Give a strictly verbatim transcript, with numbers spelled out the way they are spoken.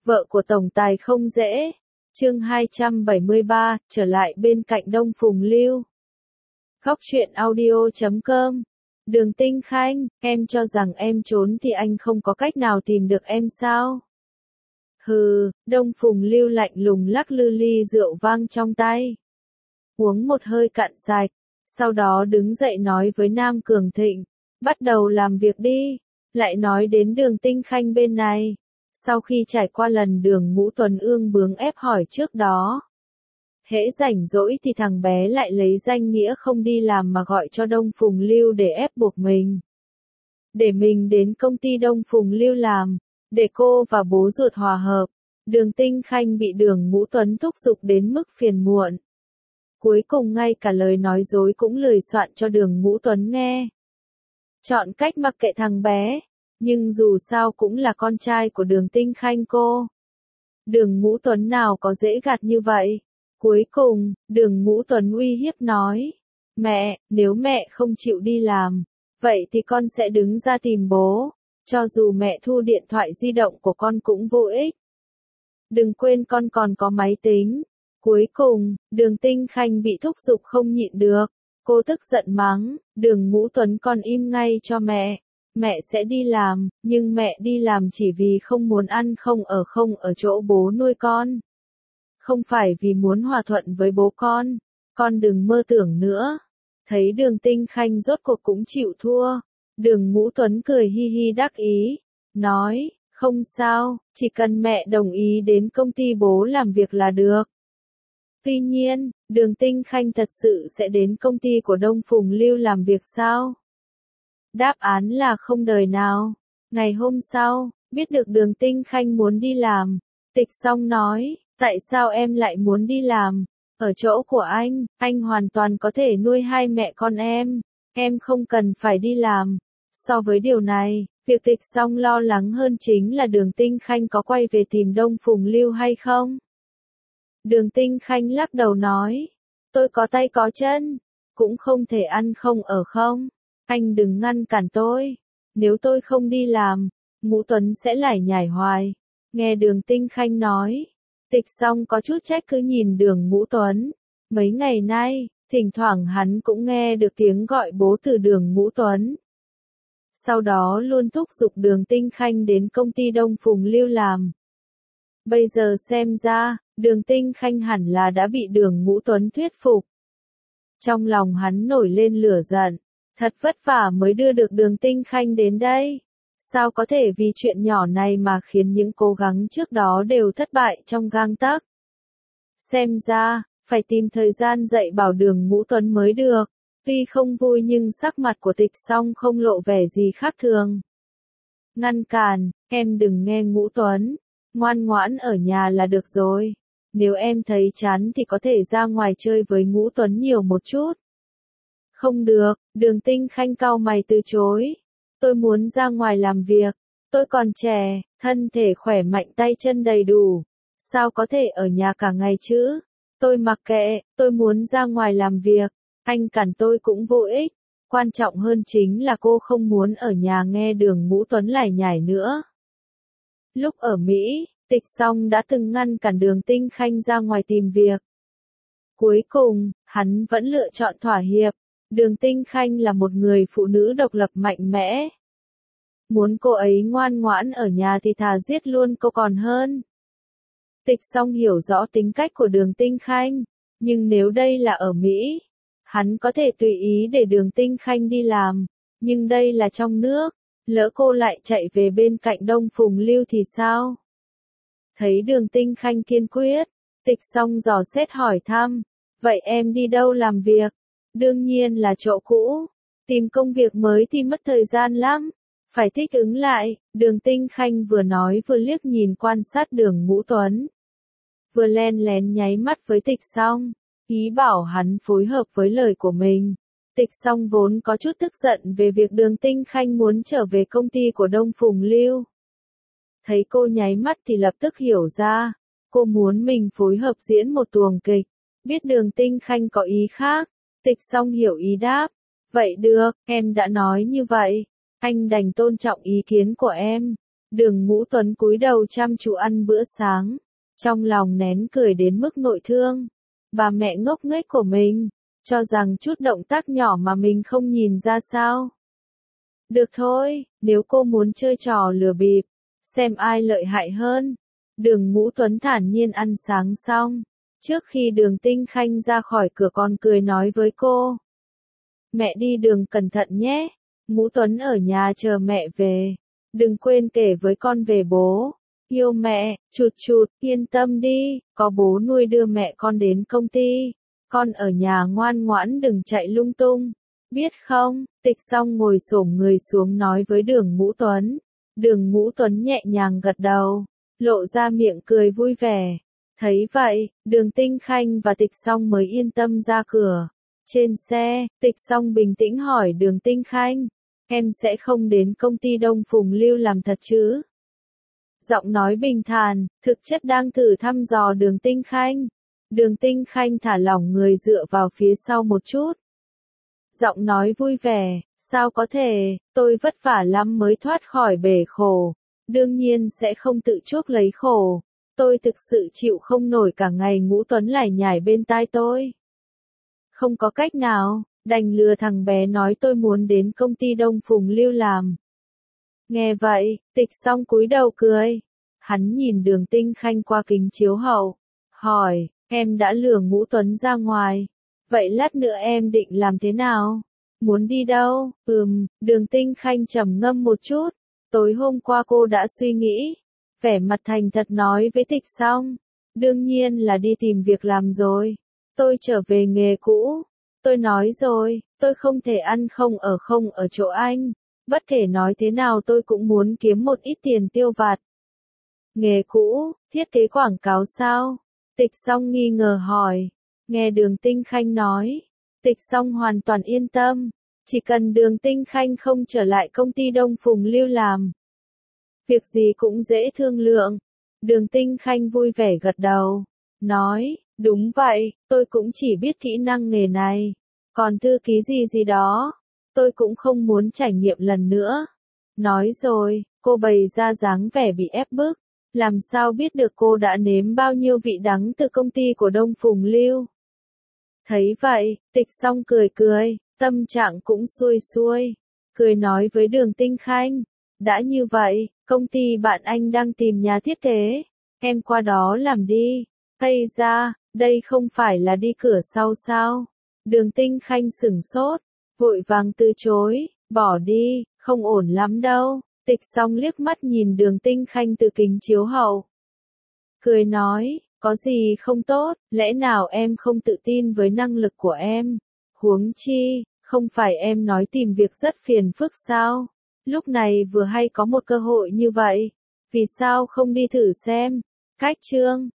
Vợ của tổng tài không dễ. Chương hai trăm bảy mươi ba, trở lại bên cạnh Đông Phùng Lưu. Góc truyện audio chấm com. Đường Tinh Khanh, em cho rằng em trốn thì anh không có cách nào tìm được em sao? Hừ, Đông Phùng Lưu lạnh lùng lắc lư ly rượu vang trong tay. Uống một hơi cạn sạch, sau đó đứng dậy nói với Nam Cường Thịnh, bắt đầu làm việc đi. Lại nói đến Đường Tinh Khanh bên này. Sau khi trải qua lần Đường Ngũ Tuấn ương bướng ép hỏi trước đó, hễ rảnh rỗi thì thằng bé lại lấy danh nghĩa không đi làm mà gọi cho Đông Phùng Lưu để ép buộc mình. Để mình đến công ty Đông Phùng Lưu làm, để cô và bố ruột hòa hợp. Đường Tinh Khanh bị Đường Ngũ Tuấn thúc giục đến mức phiền muộn. Cuối cùng ngay cả lời nói dối cũng lười soạn cho Đường Ngũ Tuấn nghe. Chọn cách mặc kệ thằng bé. Nhưng dù sao cũng là con trai của Đường Tinh Khanh cô. Đường Ngũ Tuấn nào có dễ gạt như vậy. Cuối cùng, Đường Ngũ Tuấn uy hiếp nói. Mẹ, nếu mẹ không chịu đi làm, vậy thì con sẽ đứng ra tìm bố. Cho dù mẹ thu điện thoại di động của con cũng vô ích. Đừng quên con còn có máy tính. Cuối cùng, Đường Tinh Khanh bị thúc giục không nhịn được. Cô tức giận mắng, Đường Ngũ Tuấn con im ngay cho mẹ. Mẹ sẽ đi làm, nhưng mẹ đi làm chỉ vì không muốn ăn không ở không ở chỗ bố nuôi con. Không phải vì muốn hòa thuận với bố con. Con đừng mơ tưởng nữa. Thấy Đường Tinh Khanh rốt cuộc cũng chịu thua. Đường Ngũ Tuấn cười hi hi đắc ý. Nói, không sao, chỉ cần mẹ đồng ý đến công ty bố làm việc là được. Tuy nhiên, Đường Tinh Khanh thật sự sẽ đến công ty của Đông Phùng Lưu làm việc sao? Đáp án là không đời nào. Ngày hôm sau, biết được Đường Tinh Khanh muốn đi làm, Tịch Song nói, tại sao em lại muốn đi làm? Ở chỗ của anh, anh hoàn toàn có thể nuôi hai mẹ con em, em không cần phải đi làm. So với điều này, việc Tịch Song lo lắng hơn chính là Đường Tinh Khanh có quay về tìm Đông Phùng Lưu hay không? Đường Tinh Khanh lắc đầu nói, tôi có tay có chân, cũng không thể ăn không ở không. Anh đừng ngăn cản tôi. Nếu tôi không đi làm, Ngũ Tuấn sẽ lải nhải hoài. Nghe Đường Tinh Khanh nói, Tịch Song có chút trách cứ nhìn Đường Ngũ Tuấn. Mấy ngày nay, thỉnh thoảng hắn cũng nghe được tiếng gọi bố từ Đường Ngũ Tuấn. Sau đó luôn thúc giục Đường Tinh Khanh đến công ty Đông Phùng Lưu làm. Bây giờ xem ra, Đường Tinh Khanh hẳn là đã bị Đường Ngũ Tuấn thuyết phục. Trong lòng hắn nổi lên lửa giận. Thật vất vả mới đưa được Đường Tinh Khanh đến đây. Sao có thể vì chuyện nhỏ này mà khiến những cố gắng trước đó đều thất bại trong gang tấc. Xem ra, phải tìm thời gian dạy bảo Đường Ngũ Tuấn mới được. Tuy không vui nhưng sắc mặt của Tịch Song không lộ vẻ gì khác thường. Ngăn cản, em đừng nghe Ngũ Tuấn. Ngoan ngoãn ở nhà là được rồi. Nếu em thấy chán thì có thể ra ngoài chơi với Ngũ Tuấn nhiều một chút. Không được, Đường Tinh Khanh cau mày từ chối. Tôi muốn ra ngoài làm việc. Tôi còn trẻ, thân thể khỏe mạnh tay chân đầy đủ. Sao có thể ở nhà cả ngày chứ? Tôi mặc kệ, tôi muốn ra ngoài làm việc. Anh cản tôi cũng vô ích. Quan trọng hơn chính là cô không muốn ở nhà nghe Đường Ngũ Tuấn lải nhải nữa. Lúc ở Mỹ, Tịch Song đã từng ngăn cản Đường Tinh Khanh ra ngoài tìm việc. Cuối cùng, hắn vẫn lựa chọn thỏa hiệp. Đường Tinh Khanh là một người phụ nữ độc lập mạnh mẽ. Muốn cô ấy ngoan ngoãn ở nhà thì thà giết luôn cô còn hơn. Tịch Song hiểu rõ tính cách của Đường Tinh Khanh, nhưng nếu đây là ở Mỹ, hắn có thể tùy ý để Đường Tinh Khanh đi làm, nhưng đây là trong nước, lỡ cô lại chạy về bên cạnh Đông Phùng Lưu thì sao? Thấy Đường Tinh Khanh kiên quyết, Tịch Song dò xét hỏi thăm, vậy em đi đâu làm việc? Đương nhiên là chỗ cũ. Tìm công việc mới thì mất thời gian lắm. Phải thích ứng lại. Đường Tinh Khanh vừa nói vừa liếc nhìn quan sát Đường Ngũ Tuấn. Vừa len lén nháy mắt với Tịch Song. Ý bảo hắn phối hợp với lời của mình. Tịch Song vốn có chút tức giận về việc Đường Tinh Khanh muốn trở về công ty của Đông Phùng Lưu. Thấy cô nháy mắt thì lập tức hiểu ra. Cô muốn mình phối hợp diễn một tuồng kịch. Biết Đường Tinh Khanh có ý khác. Tịch Song hiểu ý đáp. Vậy được, em đã nói như vậy. Anh đành tôn trọng ý kiến của em. Đường Ngũ Tuấn cúi đầu chăm chú ăn bữa sáng, trong lòng nén cười đến mức nội thương. Bà mẹ ngốc nghếch của mình, cho rằng chút động tác nhỏ mà mình không nhìn ra sao. Được thôi, nếu cô muốn chơi trò lừa bịp, xem ai lợi hại hơn. Đường Ngũ Tuấn thản nhiên ăn sáng xong. Trước khi Đường Tinh Khanh ra khỏi cửa còn cười nói với cô. Mẹ đi đường cẩn thận nhé. Ngũ Tuấn ở nhà chờ mẹ về. Đừng quên kể với con về bố. Yêu mẹ, chụt chụt, yên tâm đi, có bố nuôi đưa mẹ con đến công ty. Con ở nhà ngoan ngoãn đừng chạy lung tung. Biết không? Tịch Song ngồi xổm người xuống nói với Đường Ngũ Tuấn. Đường Ngũ Tuấn nhẹ nhàng gật đầu, lộ ra miệng cười vui vẻ. Thấy vậy, Đường Tinh Khanh và Tịch Song mới yên tâm ra cửa. Trên xe, Tịch Song bình tĩnh hỏi Đường Tinh Khanh, em sẽ không đến công ty Đông Phùng Lưu làm thật chứ? Giọng nói bình thản, thực chất đang thử thăm dò Đường Tinh Khanh. Đường Tinh Khanh thả lỏng người dựa vào phía sau một chút. Giọng nói vui vẻ, sao có thể, tôi vất vả lắm mới thoát khỏi bể khổ. Đương nhiên sẽ không tự chuốc lấy khổ. Tôi thực sự chịu không nổi cả ngày Ngũ Tuấn lải nhải bên tai tôi. Không có cách nào, đành lừa thằng bé nói tôi muốn đến công ty Đông Phùng Lưu làm. Nghe vậy, Tịch Song cúi đầu cười. Hắn nhìn Đường Tinh Khanh qua kính chiếu hậu. Hỏi, em đã lừa Ngũ Tuấn ra ngoài. Vậy lát nữa em định làm thế nào? Muốn đi đâu? Ừm, Đường Tinh Khanh trầm ngâm một chút. Tối hôm qua cô đã suy nghĩ. Vẻ mặt thành thật nói với Tịch Song. Đương nhiên là đi tìm việc làm rồi. Tôi trở về nghề cũ. Tôi nói rồi, tôi không thể ăn không ở không ở chỗ anh. Bất kể nói thế nào tôi cũng muốn kiếm một ít tiền tiêu vặt. Nghề cũ, thiết kế quảng cáo sao? Tịch Song nghi ngờ hỏi. Nghe Đường Tinh Khanh nói, Tịch Song hoàn toàn yên tâm. Chỉ cần Đường Tinh Khanh không trở lại công ty Đông Phùng Lưu làm. Việc gì cũng dễ thương lượng. Đường Tinh Khanh vui vẻ gật đầu. Nói, đúng vậy, tôi cũng chỉ biết kỹ năng nghề này. Còn thư ký gì gì đó, tôi cũng không muốn trải nghiệm lần nữa. Nói rồi, cô bày ra dáng vẻ bị ép bức. Làm sao biết được cô đã nếm bao nhiêu vị đắng từ công ty của Đông Phùng Lưu. Thấy vậy, Tịch Song cười cười, tâm trạng cũng xuôi xuôi. Cười nói với Đường Tinh Khanh. Đã như vậy, công ty bạn anh đang tìm nhà thiết kế. Em qua đó làm đi. Ây ra, đây không phải là đi cửa sau sao? Đường Tinh Khanh sửng sốt, vội vàng từ chối, bỏ đi, không ổn lắm đâu. Tịch Song liếc mắt nhìn Đường Tinh Khanh từ kính chiếu hậu. Cười nói, có gì không tốt, lẽ nào em không tự tin với năng lực của em? Huống chi, không phải em nói tìm việc rất phiền phức sao? Lúc này vừa hay có một cơ hội như vậy, vì sao không đi thử xem? Cách chương